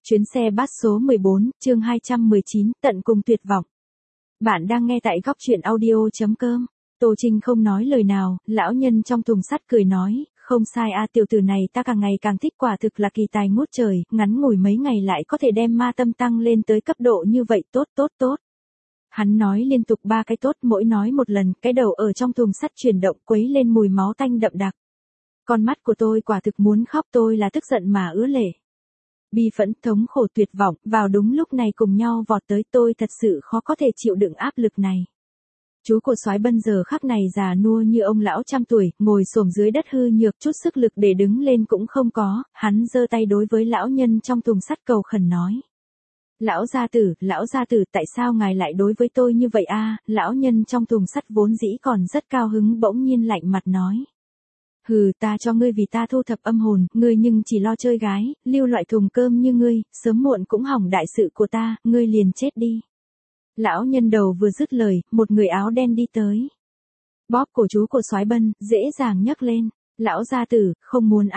Chuyến xe bus số 14, chương 219, tận cùng tuyệt vọng. Bạn đang nghe tại góc truyện audio.com. Tô Trinh không nói lời nào, lão nhân trong thùng sắt cười nói, không sai a, tiểu tử này ta càng ngày càng thích, quả thực là kỳ tài ngút trời, ngắn ngủi mấy ngày lại có thể đem ma tâm tăng lên tới cấp độ như vậy, tốt. Hắn nói liên tục 3 cái tốt, mỗi nói một lần, cái đầu ở trong thùng sắt chuyển động quấy lên mùi máu tanh đậm đặc. Con mắt của tôi quả thực muốn khóc, tôi là tức giận mà ứa lệ. Bi phẫn, thống khổ, tuyệt vọng, vào đúng lúc này cùng nhau vọt tới, tôi thật sự khó có thể chịu đựng áp lực này. Chú của soái Bân giờ khắc này già nua như ông lão trăm tuổi, ngồi xổm dưới đất hư nhược, chút sức lực để đứng lên cũng không có, hắn giơ tay đối với lão nhân trong thùng sắt cầu khẩn nói. Lão gia tử, tại sao ngài lại đối với tôi như vậy a? Lão nhân trong thùng sắt vốn dĩ còn rất cao hứng bỗng nhiên lạnh mặt nói. Hừ, ta cho ngươi vì ta thu thập âm hồn, ngươi nhưng chỉ lo chơi gái, lưu loại thùng cơm như ngươi, sớm muộn cũng hỏng đại sự của ta, ngươi liền chết đi. Lão nhân đầu vừa dứt lời, một người áo đen đi tới. Bóp cổ chú của soái Bân, dễ dàng nhấc lên. Lão gia tử, không muốn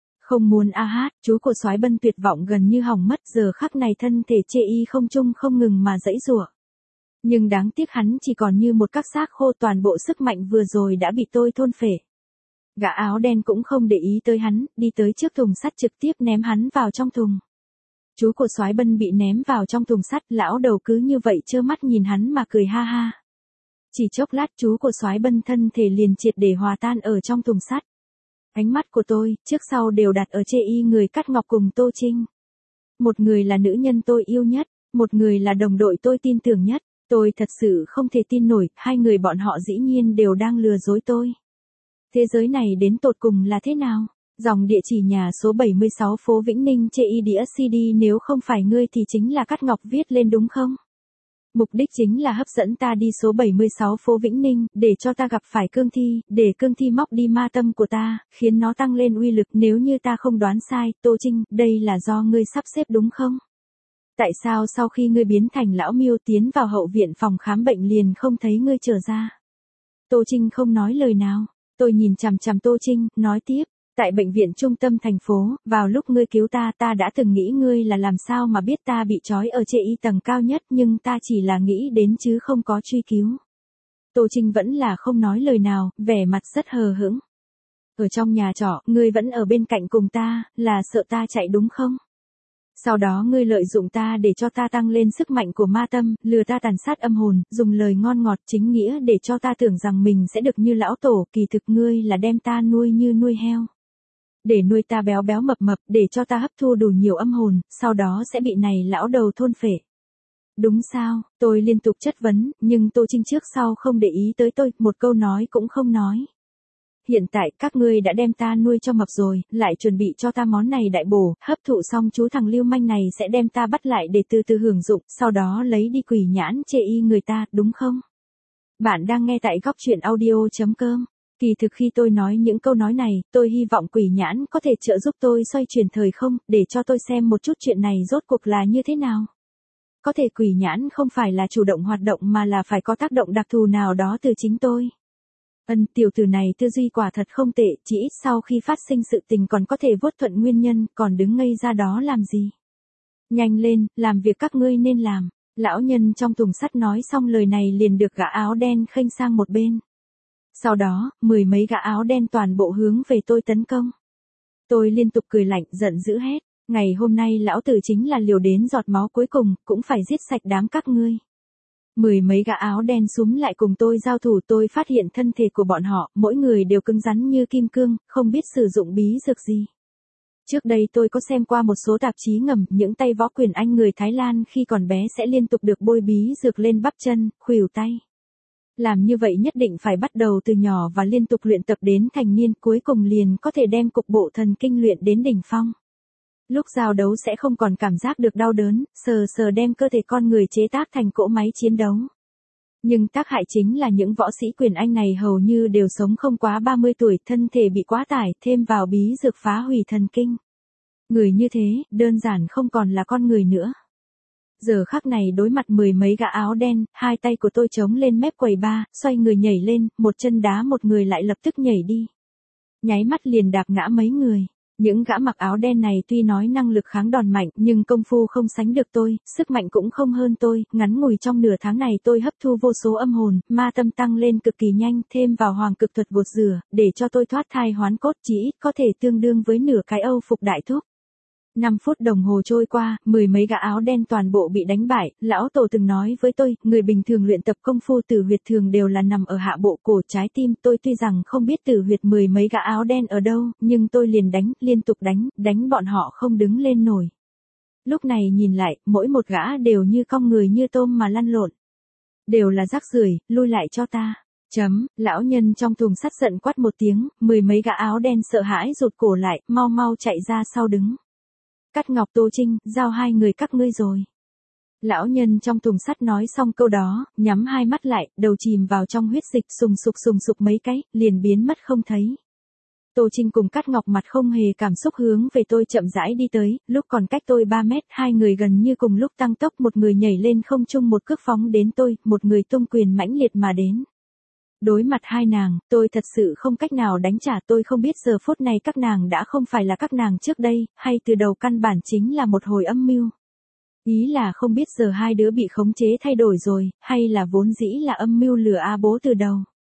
a hát, chú của soái Bân tuyệt vọng gần như hỏng mất, giờ khắc này thân thể chê y không trung không ngừng mà giãy giụa. Nhưng đáng tiếc hắn chỉ còn như một các xác khô, toàn bộ sức mạnh vừa rồi đã bị tôi thôn phệ. Gã áo đen cũng không để ý tới hắn, đi tới trước thùng sắt trực tiếp ném hắn vào trong thùng. Chú của soái Bân bị ném vào trong thùng sắt, lão đầu cứ như vậy trơ mắt nhìn hắn mà cười ha ha. Chỉ chốc lát chú của soái Bân thân thể liền triệt để hòa tan ở trong thùng sắt. Ánh mắt của tôi, trước sau đều đặt ở chê y người Cát Ngọc cùng Tô Trinh. Một người là nữ nhân tôi yêu nhất, một người là đồng đội tôi tin tưởng nhất, tôi thật sự không thể tin nổi, hai người bọn họ dĩ nhiên đều đang lừa dối tôi. Thế giới này đến tột cùng là thế nào? Dòng địa chỉ nhà số 76 phố Vĩnh Ninh chê y đĩa CD, nếu không phải ngươi thì chính là Cát Ngọc viết lên đúng không? Mục đích chính là hấp dẫn ta đi số 76 phố Vĩnh Ninh, để cho ta gặp phải cương thi, để cương thi móc đi ma tâm của ta, khiến nó tăng lên uy lực. Nếu như ta không đoán sai, Tô Trinh, đây là do ngươi sắp xếp đúng không? Tại sao sau khi ngươi biến thành lão miêu tiến vào hậu viện phòng khám bệnh liền không thấy ngươi trở ra? Tô Trinh không nói lời nào. Tôi nhìn chằm chằm Tô Trinh, nói tiếp, tại bệnh viện trung tâm thành phố, vào lúc ngươi cứu ta, ta đã từng nghĩ ngươi là làm sao mà biết ta bị trói ở chê y tầng cao nhất, nhưng ta chỉ là nghĩ đến chứ không có truy cứu. Tô Trinh vẫn là không nói lời nào, vẻ mặt rất hờ hững. Ở trong nhà trọ, ngươi vẫn ở bên cạnh cùng ta, là sợ ta chạy đúng không? Sau đó ngươi lợi dụng ta để cho ta tăng lên sức mạnh của ma tâm, lừa ta tàn sát âm hồn, dùng lời ngon ngọt chính nghĩa để cho ta tưởng rằng mình sẽ được như lão tổ, kỳ thực ngươi là đem ta nuôi như nuôi heo. Để nuôi ta béo béo mập mập, để cho ta hấp thu đủ nhiều âm hồn, sau đó sẽ bị này lão đầu thôn phệ. Đúng sao? Tôi liên tục chất vấn, nhưng Tô Trinh trước sau không để ý tới tôi, một câu nói cũng không nói. Hiện tại các ngươi đã đem ta nuôi cho mập rồi, lại chuẩn bị cho ta món này đại bổ, hấp thụ xong chú thằng lưu manh này sẽ đem ta bắt lại để từ từ hưởng dụng, sau đó lấy đi quỷ nhãn chê y người ta, đúng không? Bạn đang nghe tại góc truyện audio.com. Kỳ thực khi tôi nói những câu nói này, tôi hy vọng quỷ nhãn có thể trợ giúp tôi xoay chuyển thời không, để cho tôi xem một chút chuyện này rốt cuộc là như thế nào. Có thể quỷ nhãn không phải là chủ động hoạt động mà là phải có tác động đặc thù nào đó từ chính tôi. Tiểu tử này tư duy quả thật không tệ, chỉ ít sau khi phát sinh sự tình còn có thể vuốt thuận nguyên nhân, còn đứng ngây ra đó làm gì. Nhanh lên, làm việc các ngươi nên làm. Lão nhân trong thùng sắt nói xong lời này liền được gã áo đen khênh sang một bên. Sau đó, 10 mấy gã áo đen toàn bộ hướng về tôi tấn công. Tôi liên tục cười lạnh, giận dữ hét. Ngày hôm nay lão tử chính là liều đến giọt máu cuối cùng, cũng phải giết sạch đám các ngươi. 10 mấy gã áo đen xúm lại cùng tôi giao thủ, tôi phát hiện thân thể của bọn họ, mỗi người đều cứng rắn như kim cương, không biết sử dụng bí dược gì. Trước đây tôi có xem qua một số tạp chí ngầm, những tay võ quyền Anh người Thái Lan khi còn bé sẽ liên tục được bôi bí dược lên bắp chân, khuỷu tay. Làm như vậy nhất định phải bắt đầu từ nhỏ và liên tục luyện tập đến thành niên, cuối cùng liền có thể đem cục bộ thần kinh luyện đến đỉnh phong. Lúc giao đấu sẽ không còn cảm giác được đau đớn, sờ đem cơ thể con người chế tác thành cỗ máy chiến đấu. Nhưng tác hại chính là những võ sĩ quyền Anh này hầu như đều sống không quá 30 tuổi, thân thể bị quá tải, thêm vào bí dược phá hủy thần kinh. Người như thế, đơn giản không còn là con người nữa. Giờ khắc này đối mặt 10 mấy gã áo đen, hai tay của tôi chống lên mép quầy bar, xoay người nhảy lên, một chân đá một người lại lập tức nhảy đi. Nháy mắt liền đạp ngã mấy người. Những gã mặc áo đen này tuy nói năng lực kháng đòn mạnh nhưng công phu không sánh được tôi, sức mạnh cũng không hơn tôi, ngắn ngủi trong nửa tháng này tôi hấp thu vô số âm hồn, ma tâm tăng lên cực kỳ nhanh, thêm vào hoàng cực thuật gột rửa, để cho tôi thoát thai hoán cốt chỉ ít có thể tương đương với nửa cái Âu phục đại thúc. 5 phút đồng hồ trôi qua, 10 mấy gã áo đen toàn bộ bị đánh bại, lão tổ từng nói với tôi, người bình thường luyện tập công phu tử huyệt thường đều là nằm ở hạ bộ cổ trái tim, tôi tuy rằng không biết tử huyệt 10 mấy gã áo đen ở đâu, nhưng tôi liền đánh, liên tục đánh bọn họ không đứng lên nổi. Lúc này nhìn lại, mỗi một gã đều như cong người như tôm mà lăn lộn. Đều là rác rưởi, lui lại cho ta. Lão nhân trong thùng sắt giận quát một tiếng, 10 mấy gã áo đen sợ hãi rụt cổ lại, mau mau chạy ra sau đứng. Cát Ngọc Tô Trinh, giao hai người các ngươi rồi. Lão nhân trong thùng sắt nói xong câu đó, nhắm hai mắt lại, đầu chìm vào trong huyết dịch sùng sục mấy cái, liền biến mất không thấy. Tô Trinh cùng Cát Ngọc mặt không hề cảm xúc hướng về tôi chậm rãi đi tới, lúc còn cách tôi 3 mét, hai người gần như cùng lúc tăng tốc, một người nhảy lên không trung một cước phóng đến tôi, một người tung quyền mãnh liệt mà đến. Đối mặt hai nàng, tôi thật sự không cách nào đánh trả, tôi không biết giờ phút này các nàng đã không phải là các nàng trước đây, hay từ đầu căn bản chính là một hồi âm mưu. Ý là không biết giờ hai đứa bị khống chế thay đổi rồi, hay là vốn dĩ là âm mưu lừa A Bố từ đầu.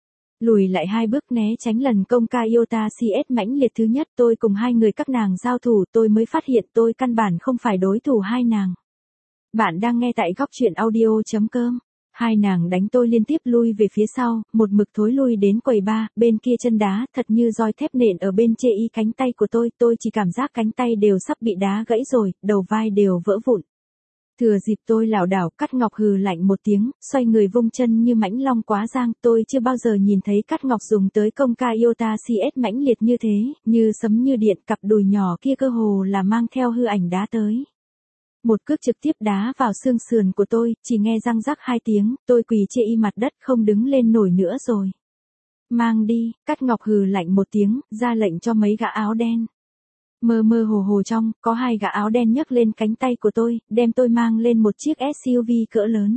Lùi lại 2 bước né tránh lần công ca Iota CS mãnh liệt thứ nhất, tôi cùng hai người các nàng giao thủ, tôi mới phát hiện tôi căn bản không phải đối thủ hai nàng. Bạn đang nghe tại góc truyện audio.com. Hai nàng đánh tôi liên tiếp lui về phía sau, một mực thối lui đến quầy bar, bên kia chân đá, thật như roi thép nện ở bên chê y cánh tay của tôi chỉ cảm giác cánh tay đều sắp bị đá gãy rồi, đầu vai đều vỡ vụn. Thừa dịp tôi lảo đảo, Cát Ngọc hừ lạnh một tiếng, xoay người vung chân như mãnh long quá giang, tôi chưa bao giờ nhìn thấy Cát Ngọc dùng tới công ca Iota CS mãnh liệt như thế, như sấm như điện, cặp đùi nhỏ kia cơ hồ là mang theo hư ảnh đá tới. Một cước trực tiếp đá vào xương sườn của tôi, chỉ nghe răng rắc 2 tiếng, tôi quỳ chê y mặt đất không đứng lên nổi nữa rồi. Mang đi, Cát Ngọc hừ lạnh một tiếng, ra lệnh cho mấy gã áo đen. Mơ mơ hồ trong, có 2 gã áo đen nhấc lên cánh tay của tôi, đem tôi mang lên một chiếc SUV cỡ lớn.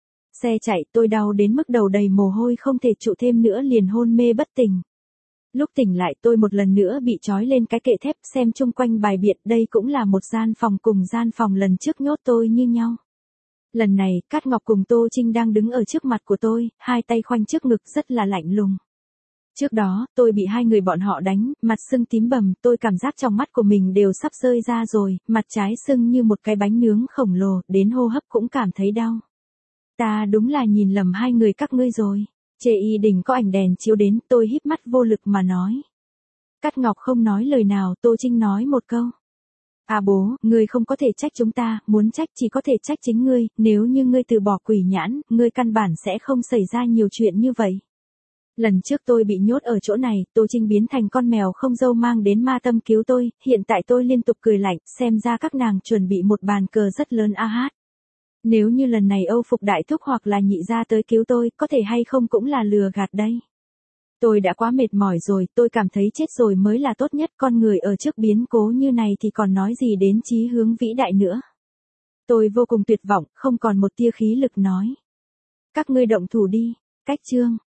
Xe chạy, tôi đau đến mức đầu đầy mồ hôi không thể trụ thêm nữa liền hôn mê bất tỉnh. Lúc tỉnh lại tôi một lần nữa bị trói lên cái kệ thép, xem chung quanh bài biện, đây cũng là một gian phòng cùng gian phòng lần trước nhốt tôi như nhau. Lần này, Cát Ngọc cùng Tô Trinh đang đứng ở trước mặt của tôi, hai tay khoanh trước ngực rất là lạnh lùng. Trước đó, tôi bị hai người bọn họ đánh, mặt sưng tím bầm, tôi cảm giác trong mắt của mình đều sắp rơi ra rồi, mặt trái sưng như một cái bánh nướng khổng lồ, đến hô hấp cũng cảm thấy đau. Ta đúng là nhìn lầm hai người các ngươi rồi. Chê y đỉnh có ảnh đèn chiếu đến, tôi híp mắt vô lực mà nói. Cát Ngọc không nói lời nào, Tô Trinh nói một câu. À bố, ngươi không có thể trách chúng ta, muốn trách chỉ có thể trách chính ngươi, nếu như ngươi từ bỏ quỷ nhãn, ngươi căn bản sẽ không xảy ra nhiều chuyện như vậy. Lần trước tôi bị nhốt ở chỗ này, Tô Trinh biến thành con mèo không dâu mang đến ma tâm cứu tôi, hiện tại tôi liên tục cười lạnh, xem ra các nàng chuẩn bị một bàn cờ rất lớn a hát. Nếu như lần này Âu Phục Đại Thúc hoặc là nhị gia tới cứu tôi, có thể hay không cũng là lừa gạt đây. Tôi đã quá mệt mỏi rồi, tôi cảm thấy chết rồi mới là tốt nhất, con người ở trước biến cố như này thì còn nói gì đến chí hướng vĩ đại nữa. Tôi vô cùng tuyệt vọng, không còn một tia khí lực nói. Các ngươi động thủ đi, cách chương.